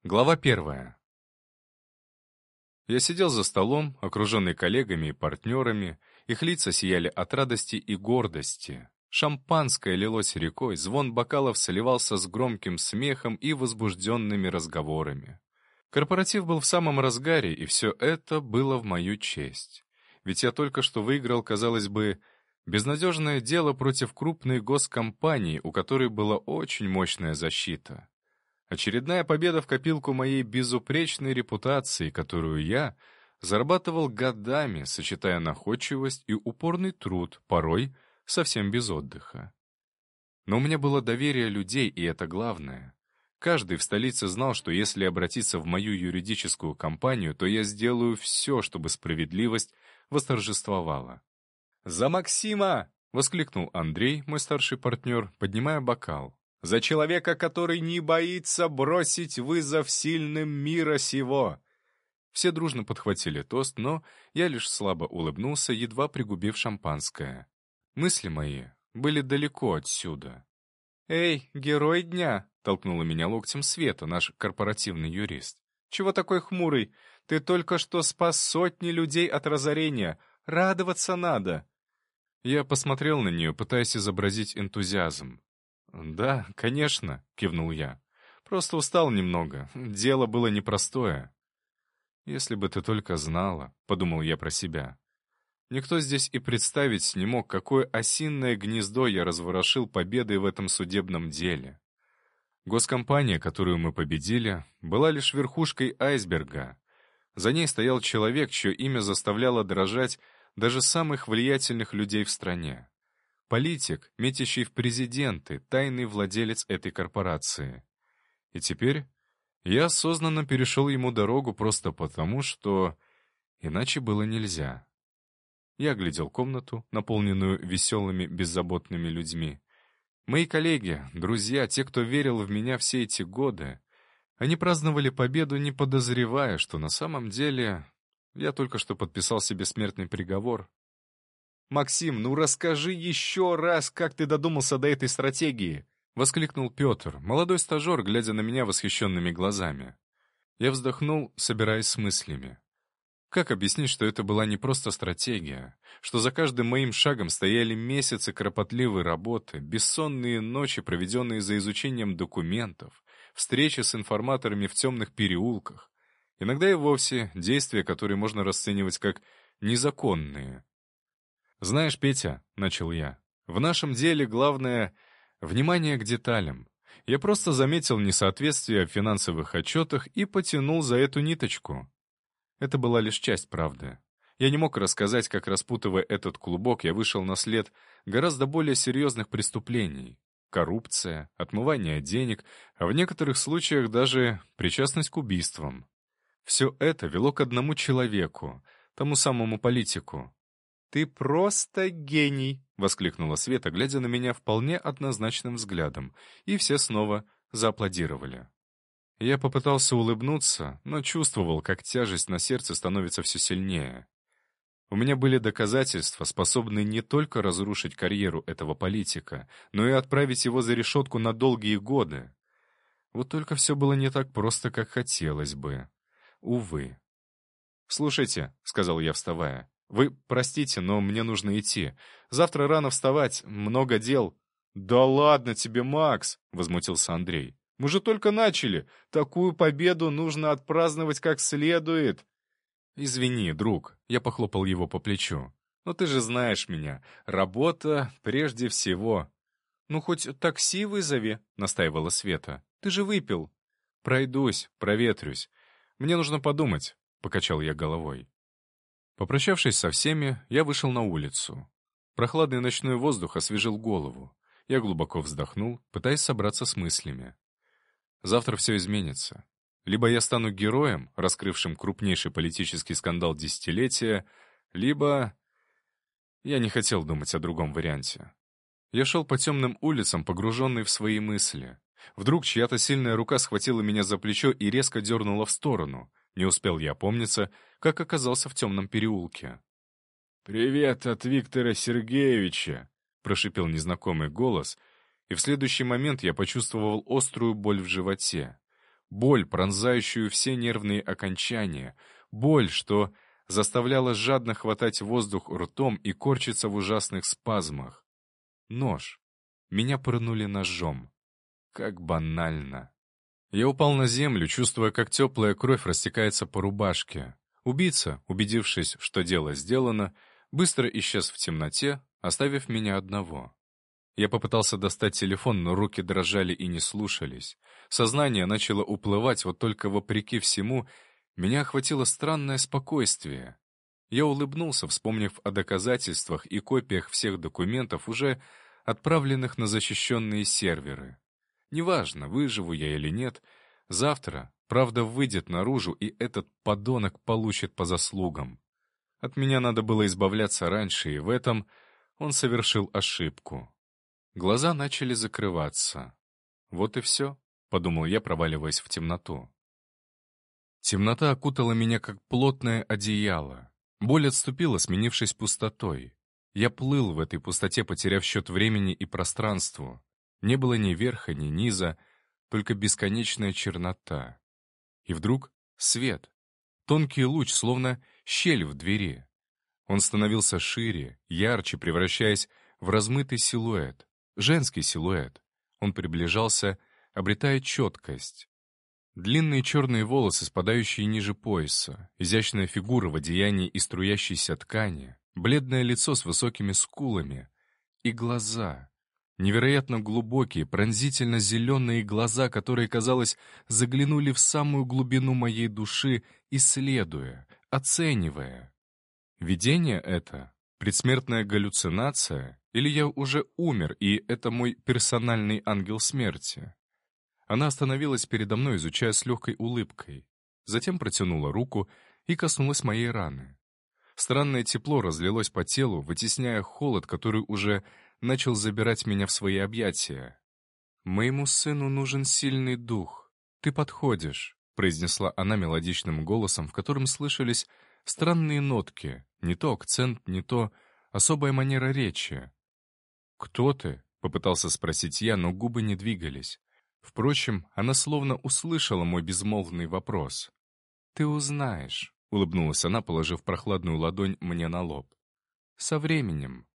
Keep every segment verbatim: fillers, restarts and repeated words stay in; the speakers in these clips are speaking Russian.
Глава первая. Я сидел за столом, окруженный коллегами и партнерами, их лица сияли от радости и гордости. Шампанское лилось рекой, звон бокалов сливался с громким смехом и возбужденными разговорами. Корпоратив был в самом разгаре, и все это было в мою честь. Ведь я только что выиграл, казалось бы, безнадежное дело против крупной госкомпании, у которой была очень мощная защита. Очередная победа в копилку моей безупречной репутации, которую я зарабатывал годами, сочетая находчивость и упорный труд, порой совсем без отдыха. Но у меня было доверие людей, и это главное. Каждый в столице знал, что если обратиться в мою юридическую компанию, то я сделаю все, чтобы справедливость восторжествовала. «За Максима!» — воскликнул Андрей, мой старший партнер, поднимая бокал. «За человека, который не боится бросить вызов сильным мира сего!» Все дружно подхватили тост, но я лишь слабо улыбнулся, едва пригубив шампанское. Мысли мои были далеко отсюда. «Эй, герой дня!» — толкнула меня локтем Света, наш корпоративный юрист. «Чего такой хмурый? Ты только что спас сотни людей от разорения. Радоваться надо!» Я посмотрел на нее, пытаясь изобразить энтузиазм. «Да, конечно», — кивнул я. «Просто устал немного. Дело было непростое». «Если бы ты только знала», — подумал я про себя. Никто здесь и представить не мог, какое осиное гнездо я разворошил победой в этом судебном деле. Госкомпания, которую мы победили, была лишь верхушкой айсберга. За ней стоял человек, чье имя заставляло дрожать даже самых влиятельных людей в стране. Политик, метящий в президенты, тайный владелец этой корпорации. И теперь я осознанно перешел ему дорогу просто потому, что иначе было нельзя. Я оглядел комнату, наполненную веселыми, беззаботными людьми. Мои коллеги, друзья, те, кто верил в меня все эти годы, они праздновали победу, не подозревая, что на самом деле я только что подписал себе смертный приговор. «Максим, ну расскажи еще раз, как ты додумался до этой стратегии!» — воскликнул Петр, молодой стажер, глядя на меня восхищенными глазами. Я вздохнул, собираясь с мыслями. Как объяснить, что это была не просто стратегия, что за каждым моим шагом стояли месяцы кропотливой работы, бессонные ночи, проведенные за изучением документов, встречи с информаторами в темных переулках, иногда и вовсе действия, которые можно расценивать как незаконные. «Знаешь, Петя», — начал я, — «в нашем деле главное — внимание к деталям. Я просто заметил несоответствие в финансовых отчетах и потянул за эту ниточку». Это была лишь часть правды. Я не мог рассказать, как, распутывая этот клубок, я вышел на след гораздо более серьезных преступлений. Коррупция, отмывание денег, а в некоторых случаях даже причастность к убийствам. Все это вело к одному человеку, тому самому политику. «Ты просто гений!» — воскликнула Света, глядя на меня вполне однозначным взглядом, и все снова зааплодировали. Я попытался улыбнуться, но чувствовал, как тяжесть на сердце становится все сильнее. У меня были доказательства, способные не только разрушить карьеру этого политика, но и отправить его за решетку на долгие годы. Вот только все было не так просто, как хотелось бы. Увы. «Слушайте», — сказал я, вставая, — «вы простите, но мне нужно идти. Завтра рано вставать, много дел». «Да ладно тебе, Макс!» — возмутился Андрей. «Мы же только начали. Такую победу нужно отпраздновать как следует». «Извини, друг», — я похлопал его по плечу. «Но ты же знаешь меня. Работа прежде всего». «Ну, хоть такси вызови», — настаивала Света. «Ты же выпил». «Пройдусь, проветрюсь. Мне нужно подумать», — покачал я головой. Попрощавшись со всеми, я вышел на улицу. Прохладный ночной воздух освежил голову. Я глубоко вздохнул, пытаясь собраться с мыслями. Завтра все изменится. Либо я стану героем, раскрывшим крупнейший политический скандал десятилетия, либо... Я не хотел думать о другом варианте. Я шел по темным улицам, погруженный в свои мысли. Вдруг чья-то сильная рука схватила меня за плечо и резко дернула в сторону. Не успел я опомниться, как оказался в темном переулке. «Привет от Виктора Сергеевича», — прошипел незнакомый голос, и в следующий момент я почувствовал острую боль в животе. Боль, пронзающую все нервные окончания. Боль, что заставляла жадно хватать воздух ртом и корчиться в ужасных спазмах. Нож. Меня пырнули ножом. Как банально. Я упал на землю, чувствуя, как теплая кровь растекается по рубашке. Убийца, убедившись, что дело сделано, быстро исчез в темноте, оставив меня одного. Я попытался достать телефон, но руки дрожали и не слушались. Сознание начало уплывать, вот только вопреки всему меня охватило странное спокойствие. Я улыбнулся, вспомнив о доказательствах и копиях всех документов, уже отправленных на защищенные серверы. Неважно, выживу я или нет, завтра правда выйдет наружу, и этот подонок получит по заслугам. От меня надо было избавляться раньше, и в этом он совершил ошибку. Глаза начали закрываться. Вот и все, — подумал я, проваливаясь в темноту. Темнота окутала меня, как плотное одеяло. Боль отступила, сменившись пустотой. Я плыл в этой пустоте, потеряв счет времени и пространству. Не было ни верха, ни низа, только бесконечная чернота. И вдруг свет. Тонкий луч, словно щель в двери. Он становился шире, ярче, превращаясь в размытый силуэт. Женский силуэт. Он приближался, обретая четкость. Длинные черные волосы, спадающие ниже пояса, изящная фигура в одеянии из струящейся ткани, бледное лицо с высокими скулами и глаза. Невероятно глубокие, пронзительно-зеленые глаза, которые, казалось, заглянули в самую глубину моей души, исследуя, оценивая. Видение это? Предсмертная галлюцинация? Или я уже умер, и это мой персональный ангел смерти? Она остановилась передо мной, изучая с легкой улыбкой. Затем протянула руку и коснулась моей раны. Странное тепло разлилось по телу, вытесняя холод, который уже начал забирать меня в свои объятия. «Моему сыну нужен сильный дух. Ты подходишь», — произнесла она мелодичным голосом, в котором слышались странные нотки, не то акцент, не то особая манера речи. «Кто ты?» — попытался спросить я, но губы не двигались. Впрочем, она словно услышала мой безмолвный вопрос. «Ты узнаешь», — улыбнулась она, положив прохладную ладонь мне на лоб. «Со временем».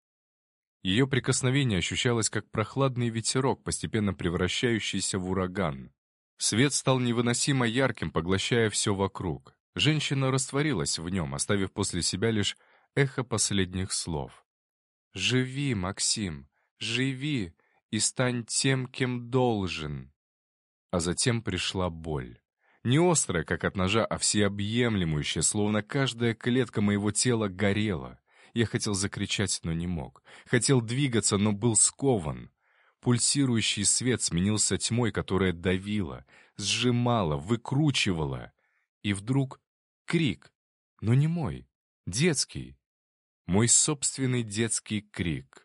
Ее прикосновение ощущалось, как прохладный ветерок, постепенно превращающийся в ураган. Свет стал невыносимо ярким, поглощая все вокруг. Женщина растворилась в нем, оставив после себя лишь эхо последних слов. «Живи, Максим, живи и стань тем, кем должен». А затем пришла боль. Не острая, как от ножа, а всеобъемлющая, словно каждая клетка моего тела горела. Я хотел закричать, но не мог. Хотел двигаться, но был скован. Пульсирующий свет сменился тьмой, которая давила, сжимала, выкручивала. И вдруг крик, но не мой, детский. Мой собственный детский крик.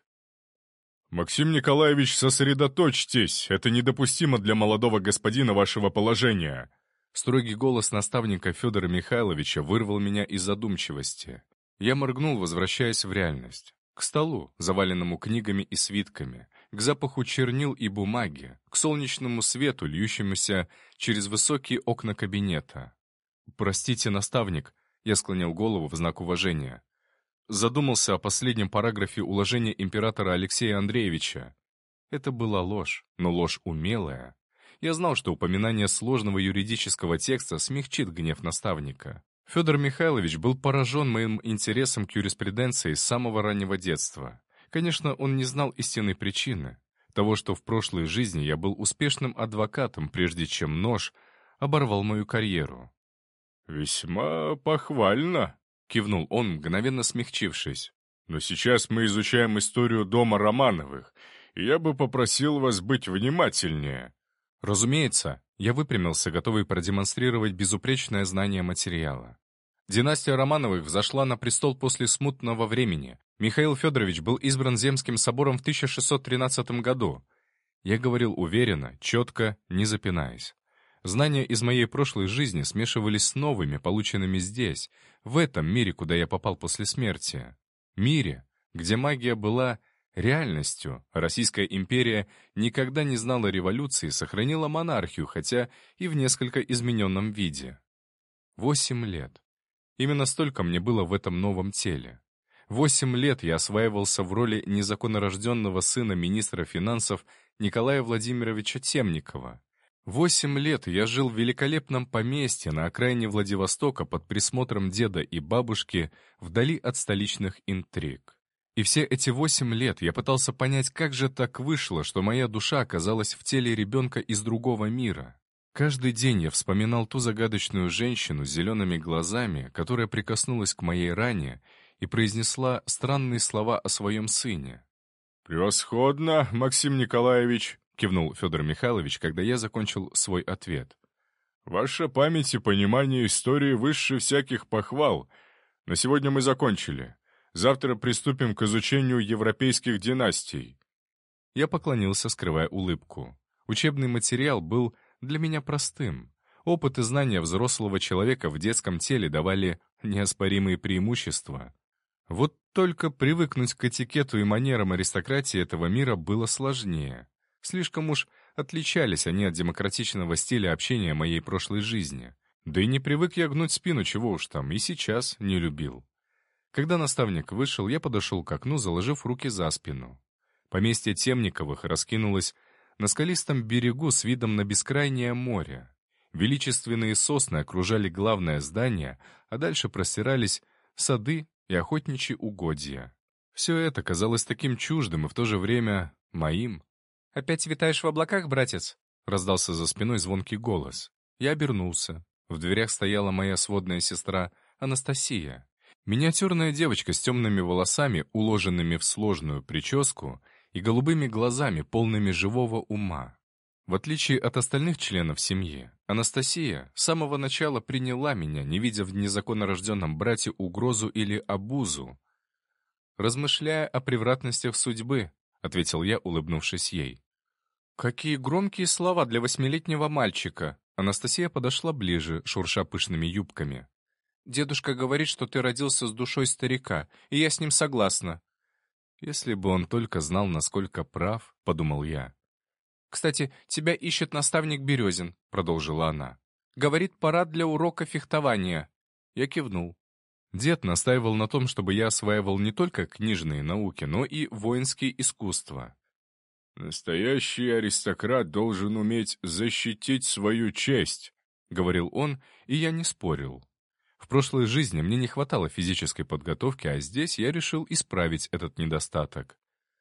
«Максим Николаевич, сосредоточьтесь! Это недопустимо для молодого господина вашего положения!» Строгий голос наставника Федора Михайловича вырвал меня из задумчивости. Я моргнул, возвращаясь в реальность. К столу, заваленному книгами и свитками, к запаху чернил и бумаги, к солнечному свету, льющемуся через высокие окна кабинета. «Простите, наставник», — я склонил голову в знак уважения. Задумался о последнем параграфе уложения императора Алексея Андреевича. Это была ложь, но ложь умелая. Я знал, что упоминание сложного юридического текста смягчит гнев наставника. Федор Михайлович был поражен моим интересом к юриспруденции с самого раннего детства. Конечно, он не знал истинной причины. Того, что в прошлой жизни я был успешным адвокатом, прежде чем нож оборвал мою карьеру. «Весьма похвально», — кивнул он, мгновенно смягчившись. «Но сейчас мы изучаем историю дома Романовых, и я бы попросил вас быть внимательнее». Разумеется, я выпрямился, готовый продемонстрировать безупречное знание материала. Династия Романовых взошла на престол после смутного времени. Михаил Федорович был избран Земским собором в тысяча шестьсот тринадцатом году. Я говорил уверенно, четко, не запинаясь. Знания из моей прошлой жизни смешивались с новыми, полученными здесь, в этом мире, куда я попал после смерти. Мире, где магия была Реальностью Российская империя никогда не знала революции и сохранила монархию, хотя и в несколько измененном виде. Восемь лет. Именно столько мне было в этом новом теле. Восемь лет я осваивался в роли незаконнорожденного сына министра финансов Николая Владимировича Темникова. Восемь лет я жил в великолепном поместье на окраине Владивостока под присмотром деда и бабушки, вдали от столичных интриг. И все эти восемь лет я пытался понять, как же так вышло, что моя душа оказалась в теле ребенка из другого мира. Каждый день я вспоминал ту загадочную женщину с зелеными глазами, которая прикоснулась к моей ране и произнесла странные слова о своем сыне. «Превосходно, Максим Николаевич!» — кивнул Федор Михайлович, когда я закончил свой ответ. «Ваша память и понимание истории выше всяких похвал. На сегодня мы закончили. Завтра приступим к изучению европейских династий». Я поклонился, скрывая улыбку. Учебный материал был для меня простым. Опыт и знания взрослого человека в детском теле давали неоспоримые преимущества. Вот только привыкнуть к этикету и манерам аристократии этого мира было сложнее. Слишком уж отличались они от демократичного стиля общения моей прошлой жизни. Да и не привык я гнуть спину, чего уж там, и сейчас не любил. Когда наставник вышел, я подошел к окну, заложив руки за спину. Поместье Темниковых раскинулось на скалистом берегу с видом на бескрайнее море. Величественные сосны окружали главное здание, а дальше простирались сады и охотничьи угодья. Все это казалось таким чуждым и в то же время моим. «Опять витаешь в облаках, братец?» — раздался за спиной звонкий голос. Я обернулся. В дверях стояла моя сводная сестра Анастасия. Миниатюрная девочка с темными волосами, уложенными в сложную прическу, и голубыми глазами, полными живого ума. В отличие от остальных членов семьи, Анастасия с самого начала приняла меня, не видя в незаконно рожденном брате угрозу или обузу. «Размышляя о превратностях судьбы», — ответил я, улыбнувшись ей. «Какие громкие слова для восьмилетнего мальчика!» Анастасия подошла ближе, шурша пышными юбками. «Дедушка говорит, что ты родился с душой старика, и я с ним согласна». «Если бы он только знал, насколько прав», — подумал я. «Кстати, тебя ищет наставник Березин», — продолжила она. «Говорит, пора для урока фехтования». Я кивнул. Дед настаивал на том, чтобы я осваивал не только книжные науки, но и воинские искусства. «Настоящий аристократ должен уметь защитить свою честь», — говорил он, и я не спорил. В прошлой жизни мне не хватало физической подготовки, а здесь я решил исправить этот недостаток.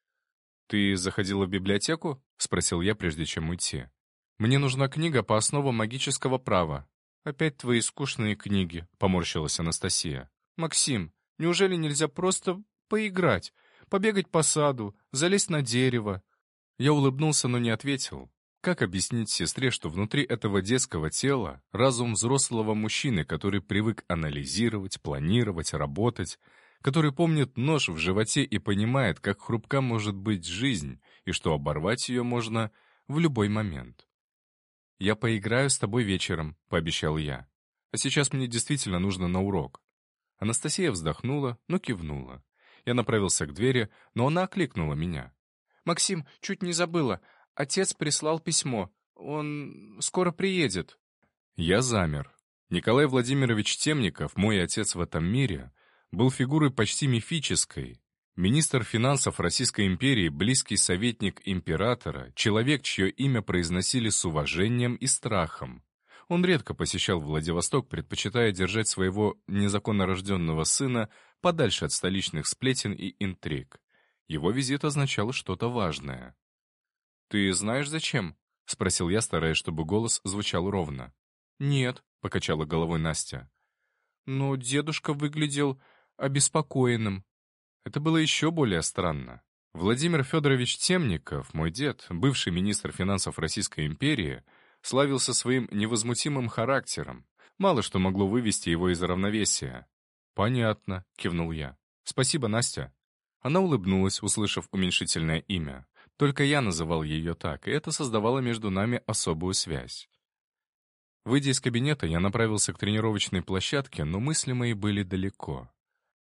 «Ты заходила в библиотеку?» — спросил я, прежде чем уйти. «Мне нужна книга по основам магического права». «Опять твои скучные книги», — поморщилась Анастасия. «Максим, неужели нельзя просто поиграть, побегать по саду, залезть на дерево?» Я улыбнулся, но не ответил. Как объяснить сестре, что внутри этого детского тела разум взрослого мужчины, который привык анализировать, планировать, работать, который помнит нож в животе и понимает, как хрупка может быть жизнь, и что оборвать ее можно в любой момент? «Я поиграю с тобой вечером», — пообещал я. «А сейчас мне действительно нужно на урок». Анастасия вздохнула, но кивнула. Я направился к двери, но она окликнула меня. «Максим, чуть не забыла. Отец прислал письмо. Он скоро приедет». Я замер. Николай Владимирович Темников, мой отец в этом мире, был фигурой почти мифической. Министр финансов Российской империи, близкий советник императора, человек, чье имя произносили с уважением и страхом. Он редко посещал Владивосток, предпочитая держать своего незаконно рожденного сына подальше от столичных сплетен и интриг. Его визит означал что-то важное. «Ты знаешь, зачем?» — спросил я, стараясь, чтобы голос звучал ровно. «Нет», — покачала головой Настя. «Но дедушка выглядел обеспокоенным». Это было еще более странно. Владимир Федорович Темников, мой дед, бывший министр финансов Российской империи, славился своим невозмутимым характером. Мало что могло вывести его из равновесия. «Понятно», — кивнул я. «Спасибо, Настя». Она улыбнулась, услышав уменьшительное имя. Только я называл ее так, и это создавало между нами особую связь. Выйдя из кабинета, я направился к тренировочной площадке, но мысли мои были далеко.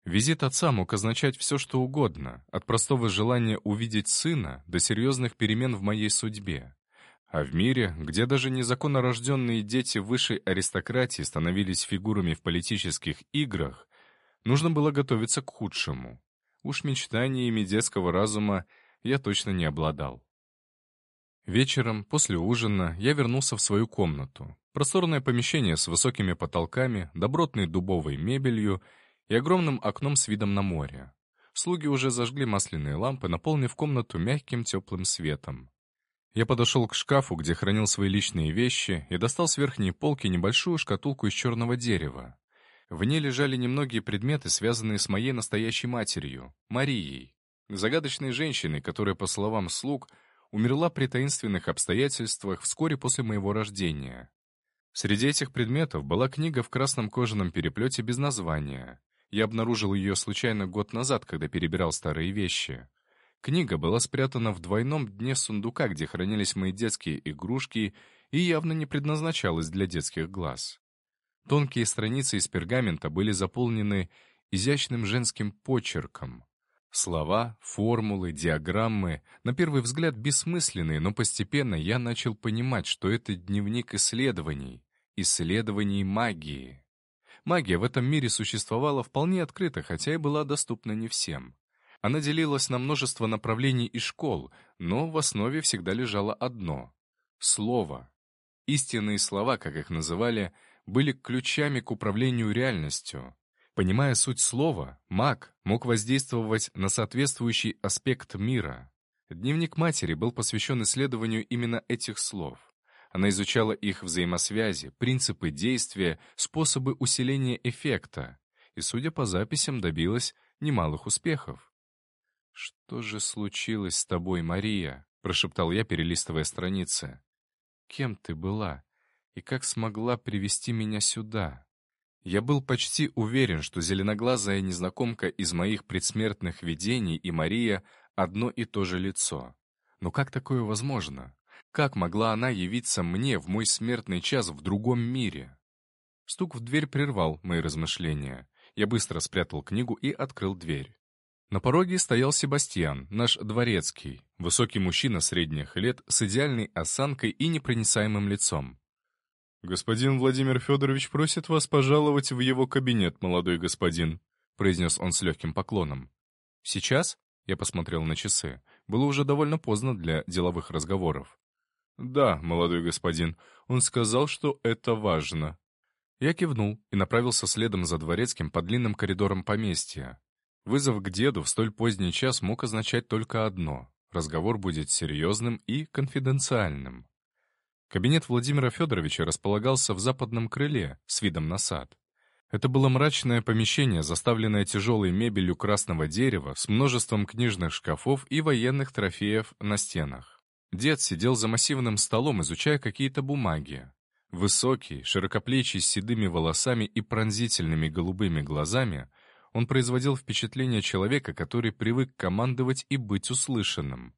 Визит отца мог означать все, что угодно, от простого желания увидеть сына до серьезных перемен в моей судьбе. А в мире, где даже незаконно рожденные дети высшей аристократии становились фигурами в политических играх, нужно было готовиться к худшему. Уж мечтаниями детского разума я точно не обладал. Вечером, после ужина, я вернулся в свою комнату. Просторное помещение с высокими потолками, добротной дубовой мебелью и огромным окном с видом на море. Слуги уже зажгли масляные лампы, наполнив комнату мягким теплым светом. Я подошел к шкафу, где хранил свои личные вещи, и достал с верхней полки небольшую шкатулку из черного дерева. В ней лежали немногие предметы, связанные с моей настоящей матерью, Марией, загадочной женщиной, которая, по словам слуг, умерла при таинственных обстоятельствах вскоре после моего рождения. Среди этих предметов была книга в красном кожаном переплете без названия. Я обнаружил ее случайно год назад, когда перебирал старые вещи. Книга была спрятана в двойном дне сундука, где хранились мои детские игрушки, и явно не предназначалась для детских глаз. Тонкие страницы из пергамента были заполнены изящным женским почерком. Слова, формулы, диаграммы, на первый взгляд бессмысленные, но постепенно я начал понимать, что это дневник исследований, исследований магии. Магия в этом мире существовала вполне открыто, хотя и была доступна не всем. Она делилась на множество направлений и школ, но в основе всегда лежало одно — слово. Истинные слова, как их называли, были ключами к управлению реальностью. Понимая суть слова, маг мог воздействовать на соответствующий аспект мира. Дневник матери был посвящен исследованию именно этих слов. Она изучала их взаимосвязи, принципы действия, способы усиления эффекта, и, судя по записям, добилась немалых успехов. «Что же случилось с тобой, Мария?» — прошептал я, перелистывая страницы. «Кем ты была? И как смогла привести меня сюда?» Я был почти уверен, что зеленоглазая незнакомка из моих предсмертных видений и Мария — одно и то же лицо. Но как такое возможно? Как могла она явиться мне в мой смертный час в другом мире? Стук в дверь прервал мои размышления. Я быстро спрятал книгу и открыл дверь. На пороге стоял Себастьян, наш дворецкий, высокий мужчина средних лет с идеальной осанкой и непроницаемым лицом. «Господин Владимир Федорович просит вас пожаловать в его кабинет, молодой господин», произнес он с легким поклоном. «Сейчас?» — я посмотрел на часы. Было уже довольно поздно для деловых разговоров. «Да, молодой господин, он сказал, что это важно». Я кивнул и направился следом за дворецким по длинным коридорам поместья. Вызов к деду в столь поздний час мог означать только одно — разговор будет серьезным и конфиденциальным. Кабинет Владимира Федоровича располагался в западном крыле с видом на сад. Это было мрачное помещение, заставленное тяжелой мебелью красного дерева с множеством книжных шкафов и военных трофеев на стенах. Дед сидел за массивным столом, изучая какие-то бумаги. Высокий, широкоплечий, с седыми волосами и пронзительными голубыми глазами, он производил впечатление человека, который привык командовать и быть услышанным.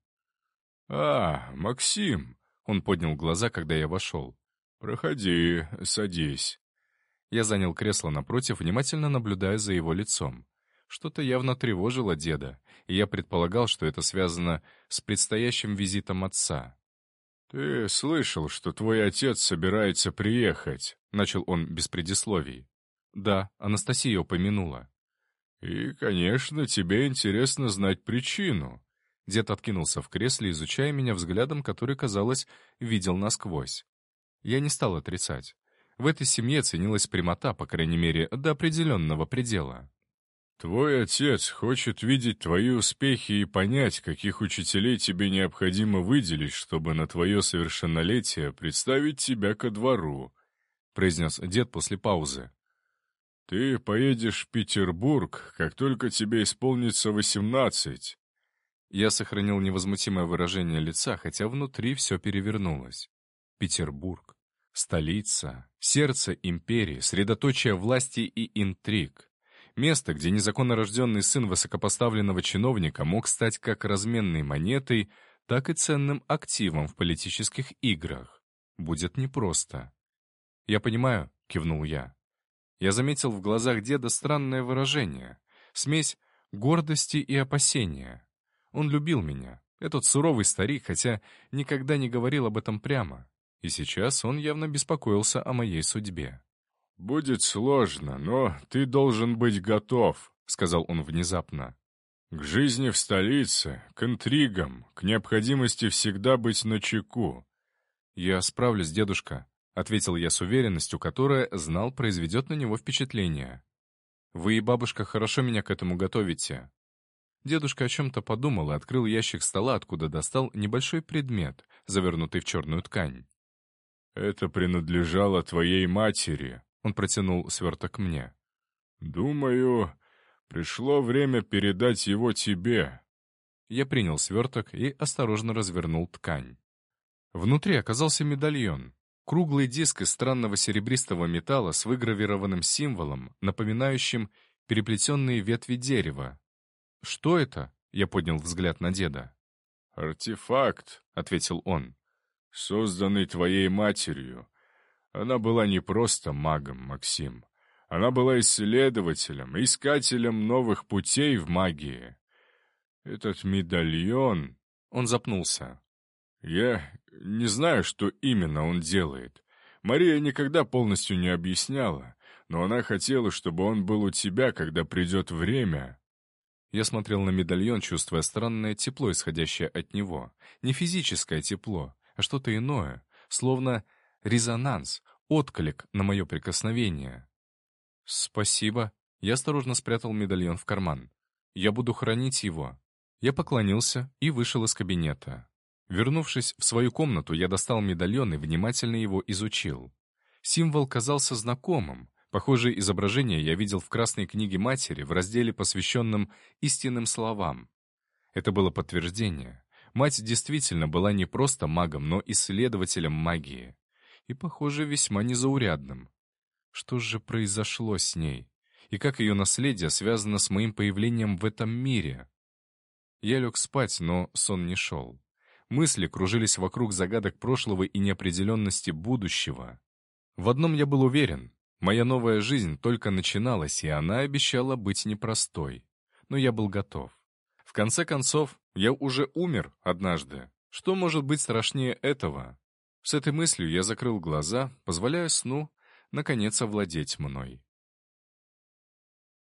«А, Максим!» — он поднял глаза, когда я вошел. «Проходи, садись». Я занял кресло напротив, внимательно наблюдая за его лицом. Что-то явно тревожило деда, и я предполагал, что это связано с предстоящим визитом отца. «Ты слышал, что твой отец собирается приехать?» — начал он без предисловий. «Да, Анастасия упомянула». «И, конечно, тебе интересно знать причину». Дед откинулся в кресле, изучая меня взглядом, который, казалось, видел насквозь. Я не стал отрицать. В этой семье ценилась прямота, по крайней мере, до определенного предела. «Твой отец хочет видеть твои успехи и понять, каких учителей тебе необходимо выделить, чтобы на твое совершеннолетие представить тебя ко двору», — произнес дед после паузы. «Ты поедешь в Петербург, как только тебе исполнится восемнадцать». Я сохранил невозмутимое выражение лица, хотя внутри все перевернулось. Петербург. Столица. Сердце империи, средоточие власти и интриг. Место, где незаконно рожденный сын высокопоставленного чиновника мог стать как разменной монетой, так и ценным активом в политических играх. Будет непросто. «Я понимаю», — кивнул я. Я заметил в глазах деда странное выражение. Смесь гордости и опасения. Он любил меня, этот суровый старик, хотя никогда не говорил об этом прямо. И сейчас он явно беспокоился о моей судьбе. «Будет сложно, но ты должен быть готов», — сказал он внезапно. «К жизни в столице, к интригам, к необходимости всегда быть начеку». «Я справлюсь, дедушка», — ответил я с уверенностью, которая, знал, произведет на него впечатление. «Вы и бабушка хорошо меня к этому готовите». Дедушка о чем-то подумал и открыл ящик стола, откуда достал небольшой предмет, завернутый в черную ткань. «Это принадлежало твоей матери», — он протянул сверток мне. «Думаю, пришло время передать его тебе». Я принял сверток и осторожно развернул ткань. Внутри оказался медальон. Круглый диск из странного серебристого металла с выгравированным символом, напоминающим переплетенные ветви дерева. «Что это?» — я поднял взгляд на деда. «Артефакт», — ответил он, — «созданный твоей матерью. Она была не просто магом, Максим. Она была исследователем, искателем новых путей в магии. Этот медальон...» Он запнулся. «Я не знаю, что именно он делает. Мария никогда полностью не объясняла, но она хотела, чтобы он был у тебя, когда придет время». Я смотрел на медальон, чувствуя странное тепло, исходящее от него. Не физическое тепло, а что-то иное, словно резонанс, отклик на мое прикосновение. «Спасибо». Я осторожно спрятал медальон в карман. «Я буду хранить его». Я поклонился и вышел из кабинета. Вернувшись в свою комнату, я достал медальон и внимательно его изучил. Символ казался знакомым. Похожее изображение я видел в Красной книге матери в разделе, посвященном истинным словам. Это было подтверждение. Мать действительно была не просто магом, но исследователем магии. И, похоже, весьма незаурядным. Что же произошло с ней? И как ее наследие связано с моим появлением в этом мире? Я лег спать, но сон не шел. Мысли кружились вокруг загадок прошлого и неопределенности будущего. В одном я был уверен. Моя новая жизнь только начиналась, и она обещала быть непростой. Но я был готов. В конце концов, я уже умер однажды. Что может быть страшнее этого? С этой мыслью я закрыл глаза, позволяя сну, наконец, овладеть мной.